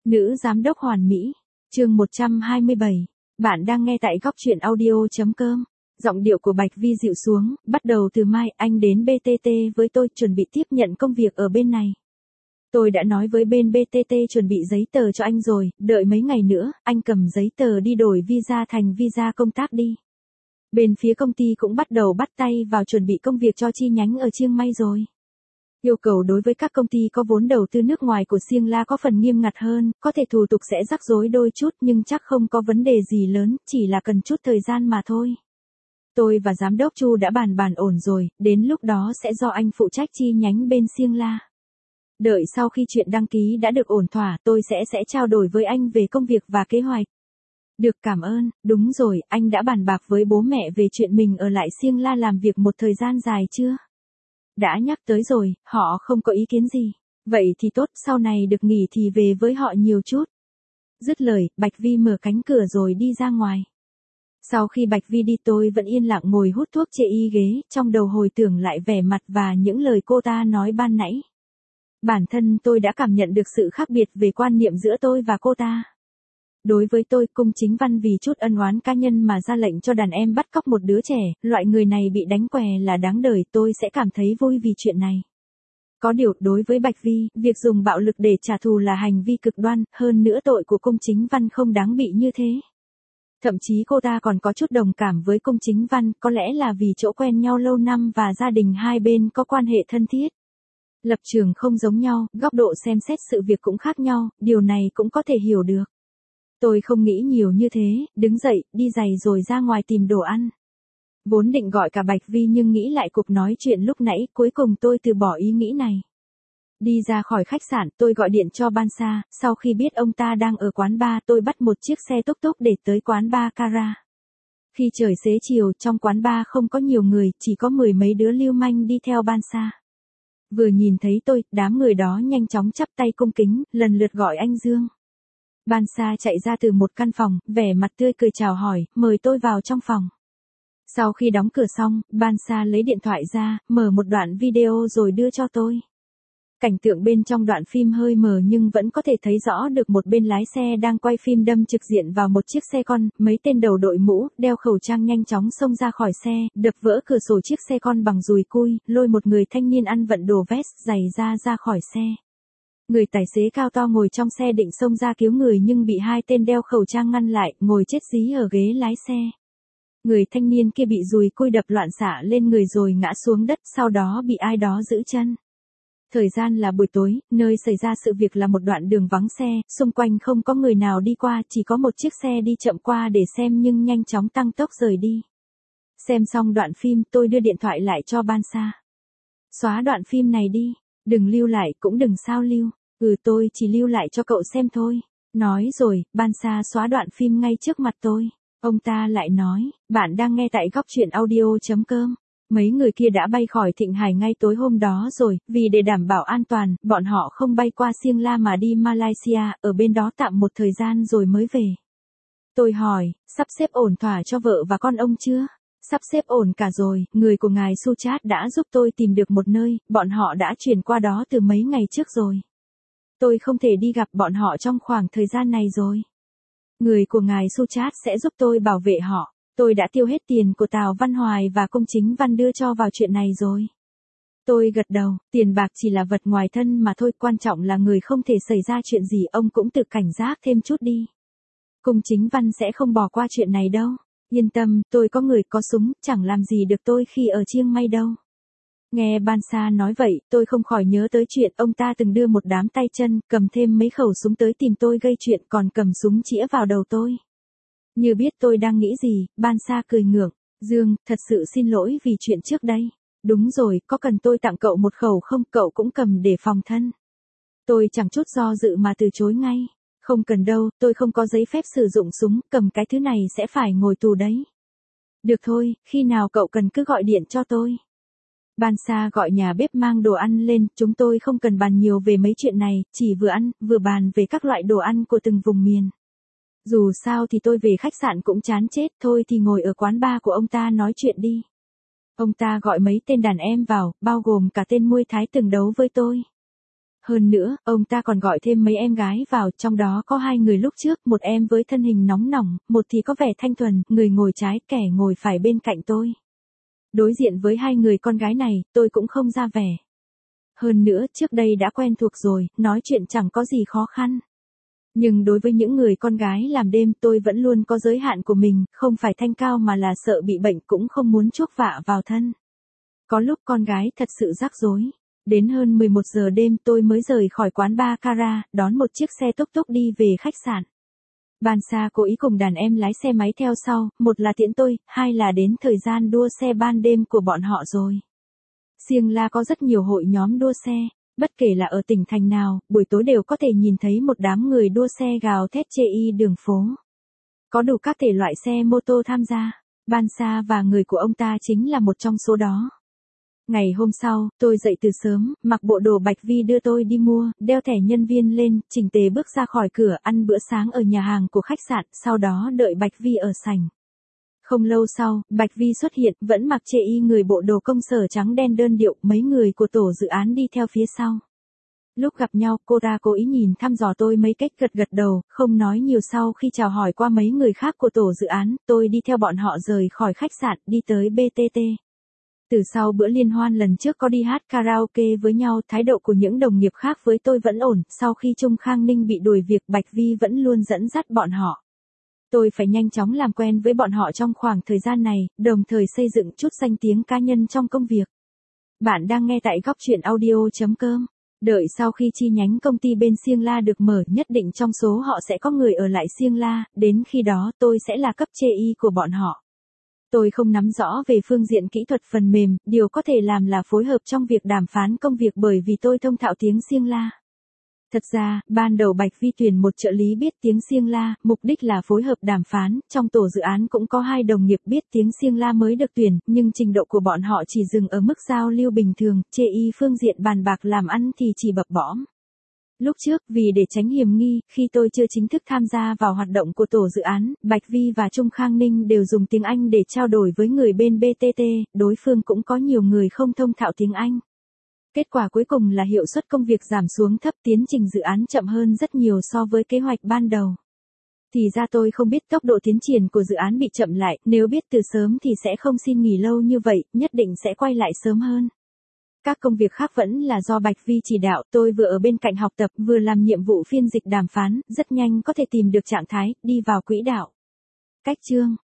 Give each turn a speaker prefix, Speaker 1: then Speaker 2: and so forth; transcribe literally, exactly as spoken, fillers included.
Speaker 1: Nữ giám đốc hoàn mỹ. Chương một trăm hai mươi bảy. Bạn đang nghe tại góc truyện audio.com. Giọng điệu của Bạch Vi dịu xuống, bắt đầu từ mai anh đến bê tê tê với tôi chuẩn bị tiếp nhận công việc ở bên này. Tôi đã nói với bên bê tê tê chuẩn bị giấy tờ cho anh rồi, đợi mấy ngày nữa, anh cầm giấy tờ đi đổi visa thành visa công tác đi. Bên phía công ty cũng bắt đầu bắt tay vào chuẩn bị công việc cho chi nhánh ở Chiang Mai rồi. Yêu cầu đối với các công ty có vốn đầu tư nước ngoài của Siêng La có phần nghiêm ngặt hơn, có thể thủ tục sẽ rắc rối đôi chút nhưng chắc không có vấn đề gì lớn, chỉ là cần chút thời gian mà thôi. Tôi và giám đốc Chu đã bàn bàn ổn rồi, đến lúc đó sẽ do anh phụ trách chi nhánh bên Siêng La. Đợi sau khi chuyện đăng ký đã được ổn thỏa, tôi sẽ sẽ trao đổi với anh về công việc và kế hoạch. Được, cảm ơn. Đúng rồi, anh đã bàn bạc với bố mẹ về chuyện mình ở lại Siêng La làm việc một thời gian dài chưa? Đã nhắc tới rồi, họ không có ý kiến gì. Vậy thì tốt, sau này được nghỉ thì về với họ nhiều chút. Dứt lời, Bạch Vi mở cánh cửa rồi đi ra ngoài. Sau khi Bạch Vi đi tôi vẫn yên lặng ngồi hút thuốc chê y ghế, trong đầu hồi tưởng lại vẻ mặt và những lời cô ta nói ban nãy. Bản thân tôi đã cảm nhận được sự khác biệt về quan niệm giữa tôi và cô ta. Đối với tôi, Cung Chính Văn vì chút ân oán cá nhân mà ra lệnh cho đàn em bắt cóc một đứa trẻ, loại người này bị đánh què là đáng đời, tôi sẽ cảm thấy vui vì chuyện này. Có điều, đối với Bạch Vi, việc dùng bạo lực để trả thù là hành vi cực đoan, hơn nữa tội của Cung Chính Văn không đáng bị như thế. Thậm chí cô ta còn có chút đồng cảm với Cung Chính Văn, có lẽ là vì chỗ quen nhau lâu năm và gia đình hai bên có quan hệ thân thiết. Lập trường không giống nhau, góc độ xem xét sự việc cũng khác nhau, điều này cũng có thể hiểu được. Tôi không nghĩ nhiều như thế, đứng dậy, đi giày rồi ra ngoài tìm đồ ăn. Vốn định gọi cả Bạch Vi nhưng nghĩ lại cuộc nói chuyện lúc nãy, cuối cùng tôi từ bỏ ý nghĩ này. Đi ra khỏi khách sạn, tôi gọi điện cho Ban Sa, sau khi biết ông ta đang ở quán bar, tôi bắt một chiếc xe túc túc để tới quán bar Kara. Khi trời xế chiều, trong quán bar không có nhiều người, chỉ có mười mấy đứa lưu manh đi theo Ban Sa. Vừa nhìn thấy tôi, đám người đó nhanh chóng chắp tay cung kính, lần lượt gọi anh Dương. Ban Sa chạy ra từ một căn phòng, vẻ mặt tươi cười chào hỏi, mời tôi vào trong phòng. Sau khi đóng cửa xong, Ban Sa lấy điện thoại ra, mở một đoạn video rồi đưa cho tôi. Cảnh tượng bên trong đoạn phim hơi mờ nhưng vẫn có thể thấy rõ được một bên lái xe đang quay phim đâm trực diện vào một chiếc xe con, mấy tên đầu đội mũ, đeo khẩu trang nhanh chóng xông ra khỏi xe, đập vỡ cửa sổ chiếc xe con bằng dùi cui, lôi một người thanh niên ăn vận đồ vest giày ra ra khỏi xe. Người tài xế cao to ngồi trong xe định xông ra cứu người nhưng bị hai tên đeo khẩu trang ngăn lại, ngồi chết dí ở ghế lái xe. Người thanh niên kia bị dùi cui đập loạn xạ lên người rồi ngã xuống đất, sau đó bị ai đó giữ chân. Thời gian là buổi tối, nơi xảy ra sự việc là một đoạn đường vắng xe, xung quanh không có người nào đi qua, chỉ có một chiếc xe đi chậm qua để xem nhưng nhanh chóng tăng tốc rời đi. Xem xong đoạn phim, tôi đưa điện thoại lại cho Ban Sa. Xóa đoạn phim này đi, đừng lưu lại, cũng đừng sao lưu. Ừ, tôi chỉ lưu lại cho cậu xem thôi. Nói rồi, Ban Sa xóa đoạn phim ngay trước mặt tôi. Ông ta lại nói, bạn đang nghe tại góc truyện audio.com. Mấy người kia đã bay khỏi Thịnh Hải ngay tối hôm đó rồi, vì để đảm bảo an toàn, bọn họ không bay qua Siêng La mà đi Malaysia, ở bên đó tạm một thời gian rồi mới về. Tôi hỏi, sắp xếp ổn thỏa cho vợ và con ông chưa? Sắp xếp ổn cả rồi, người của ngài Suchat đã giúp tôi tìm được một nơi, bọn họ đã chuyển qua đó từ mấy ngày trước rồi. Tôi không thể đi gặp bọn họ trong khoảng thời gian này rồi. Người của ngài Suchat sẽ giúp tôi bảo vệ họ. Tôi đã tiêu hết tiền của Tào Văn Hoài và Cung Chính Văn đưa cho vào chuyện này rồi. Tôi gật đầu, tiền bạc chỉ là vật ngoài thân mà thôi, quan trọng là người không thể xảy ra chuyện gì, ông cũng tự cảnh giác thêm chút đi. Cung Chính Văn sẽ không bỏ qua chuyện này đâu. Yên tâm, tôi có người có súng, chẳng làm gì được tôi khi ở Chiang Mai đâu. Nghe Ban Sa nói vậy, tôi không khỏi nhớ tới chuyện ông ta từng đưa một đám tay chân, cầm thêm mấy khẩu súng tới tìm tôi gây chuyện, còn cầm súng chĩa vào đầu tôi. Như biết tôi đang nghĩ gì, Ban Sa cười ngượng, Dương, thật sự xin lỗi vì chuyện trước đây. Đúng rồi, có cần tôi tặng cậu một khẩu không, cậu cũng cầm để phòng thân. Tôi chẳng chút do dự mà từ chối ngay. Không cần đâu, tôi không có giấy phép sử dụng súng, cầm cái thứ này sẽ phải ngồi tù đấy. Được thôi, khi nào cậu cần cứ gọi điện cho tôi. Ban Sa gọi nhà bếp mang đồ ăn lên, chúng tôi không cần bàn nhiều về mấy chuyện này, chỉ vừa ăn, vừa bàn về các loại đồ ăn của từng vùng miền. Dù sao thì tôi về khách sạn cũng chán chết, thôi thì ngồi ở quán bar của ông ta nói chuyện đi. Ông ta gọi mấy tên đàn em vào, bao gồm cả tên Muay Thái từng đấu với tôi. Hơn nữa, ông ta còn gọi thêm mấy em gái vào, trong đó có hai người lúc trước, một em với thân hình nóng nỏng, một thì có vẻ thanh thuần, người ngồi trái, kẻ ngồi phải bên cạnh tôi. Đối diện với hai người con gái này, tôi cũng không ra vẻ. Hơn nữa, trước đây đã quen thuộc rồi, nói chuyện chẳng có gì khó khăn. Nhưng đối với những người con gái làm đêm tôi vẫn luôn có giới hạn của mình, không phải thanh cao mà là sợ bị bệnh cũng không muốn chuốc vạ vào thân. Có lúc con gái thật sự rắc rối. Đến hơn mười một giờ đêm tôi mới rời khỏi quán baccarat, đón một chiếc xe túc túc đi về khách sạn. Bansa cố ý cùng đàn em lái xe máy theo sau, một là tiễn tôi, hai là đến thời gian đua xe ban đêm của bọn họ rồi. Siêng La có rất nhiều hội nhóm đua xe, bất kể là ở tỉnh thành nào, buổi tối đều có thể nhìn thấy một đám người đua xe gào thét chê y đường phố. Có đủ các thể loại xe mô tô tham gia, Bansa và người của ông ta chính là một trong số đó. Ngày hôm sau, tôi dậy từ sớm, mặc bộ đồ Bạch Vi đưa tôi đi mua, đeo thẻ nhân viên lên, chỉnh tề bước ra khỏi cửa ăn bữa sáng ở nhà hàng của khách sạn, sau đó đợi Bạch Vi ở sảnh. Không lâu sau, Bạch Vi xuất hiện, vẫn mặc chê y người bộ đồ công sở trắng đen đơn điệu, mấy người của tổ dự án đi theo phía sau. Lúc gặp nhau, cô ta cố ý nhìn thăm dò tôi mấy cách, gật gật đầu, không nói nhiều. Sau khi chào hỏi qua mấy người khác của tổ dự án, tôi đi theo bọn họ rời khỏi khách sạn, đi tới bê tê tê. Từ sau bữa liên hoan lần trước có đi hát karaoke với nhau, thái độ của những đồng nghiệp khác với tôi vẫn ổn, sau khi Trung Khang Ninh bị đuổi việc Bạch Vi vẫn luôn dẫn dắt bọn họ. Tôi phải nhanh chóng làm quen với bọn họ trong khoảng thời gian này, đồng thời xây dựng chút danh tiếng cá nhân trong công việc. Bạn đang nghe tại góc truyện audio chấm com. Đợi sau khi chi nhánh công ty bên Siêng La được mở, nhất định trong số họ sẽ có người ở lại Siêng La, đến khi đó tôi sẽ là cấp chê y của bọn họ. Tôi không nắm rõ về phương diện kỹ thuật phần mềm, điều có thể làm là phối hợp trong việc đàm phán công việc bởi vì tôi thông thạo tiếng Siêng La. Thật ra, ban đầu Bạch Vi tuyển một trợ lý biết tiếng Siêng La, mục đích là phối hợp đàm phán, trong tổ dự án cũng có hai đồng nghiệp biết tiếng Siêng La mới được tuyển, nhưng trình độ của bọn họ chỉ dừng ở mức giao lưu bình thường, chê y phương diện bàn bạc làm ăn thì chỉ bập bõm. Lúc trước, vì để tránh hiểm nghi, khi tôi chưa chính thức tham gia vào hoạt động của tổ dự án, Bạch Vi và Trung Khang Ninh đều dùng tiếng Anh để trao đổi với người bên bê tê tê, đối phương cũng có nhiều người không thông thạo tiếng Anh. Kết quả cuối cùng là hiệu suất công việc giảm xuống thấp, tiến trình dự án chậm hơn rất nhiều so với kế hoạch ban đầu. Thì ra tôi không biết tốc độ tiến triển của dự án bị chậm lại, nếu biết từ sớm thì sẽ không xin nghỉ lâu như vậy, nhất định sẽ quay lại sớm hơn. Các công việc khác vẫn là do Bạch Vi chỉ đạo, tôi vừa ở bên cạnh học tập, vừa làm nhiệm vụ phiên dịch đàm phán, rất nhanh có thể tìm được trạng thái, đi vào quỹ đạo. Cách chương